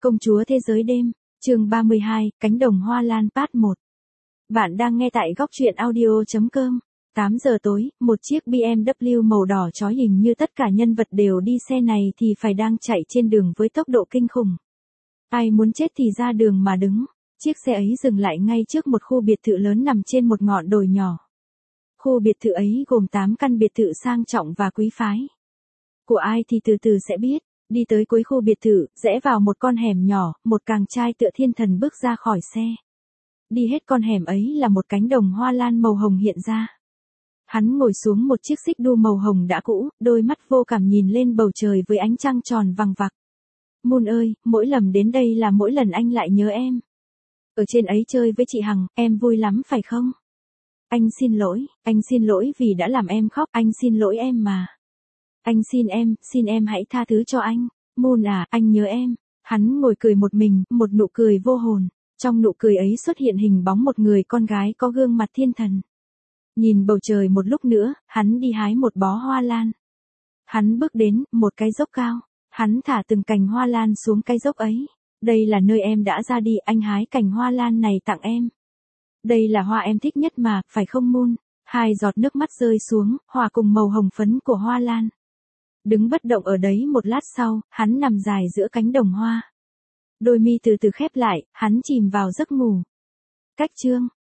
Công chúa thế giới đêm, chương 32, cánh đồng hoa lan part 1. Bạn đang nghe tại góc truyện audio.com. 8 giờ tối, một chiếc BMW màu đỏ chói hình như tất cả nhân vật đều đi xe này thì phải đang chạy trên đường với tốc độ kinh khủng. Ai muốn chết thì ra đường mà đứng. Chiếc xe ấy dừng lại ngay trước một khu biệt thự lớn nằm trên một ngọn đồi nhỏ. Khu biệt thự ấy gồm 8 căn biệt thự sang trọng và quý phái. Của ai thì từ từ sẽ biết. Đi tới cuối khu biệt thự, rẽ vào một con hẻm nhỏ, một chàng trai tựa thiên thần bước ra khỏi xe. Đi hết con hẻm ấy là một cánh đồng hoa lan màu hồng hiện ra. Hắn ngồi xuống một chiếc xích đu màu hồng đã cũ, đôi mắt vô cảm nhìn lên bầu trời với ánh trăng tròn vằng vặc. Moon ơi, mỗi lần đến đây là mỗi lần anh lại nhớ em. Ở trên ấy chơi với chị Hằng, em vui lắm phải không? Anh xin lỗi vì đã làm em khóc, anh xin lỗi em mà. Anh xin em hãy tha thứ cho anh. Moon à, anh nhớ em. Hắn ngồi cười một mình, một nụ cười vô hồn. Trong nụ cười ấy xuất hiện hình bóng một người con gái có gương mặt thiên thần. Nhìn bầu trời một lúc nữa, hắn đi hái một bó hoa lan. Hắn bước đến một cái dốc cao. Hắn thả từng cành hoa lan xuống cái dốc ấy. Đây là nơi em đã ra đi, anh hái cành hoa lan này tặng em. Đây là hoa em thích nhất mà, phải không Moon? 2 giọt nước mắt rơi xuống, hòa cùng màu hồng phấn của hoa lan. Đứng bất động ở đấy một lát sau, hắn nằm dài giữa cánh đồng hoa. Đôi mi từ từ khép lại, hắn chìm vào giấc ngủ. Cách chương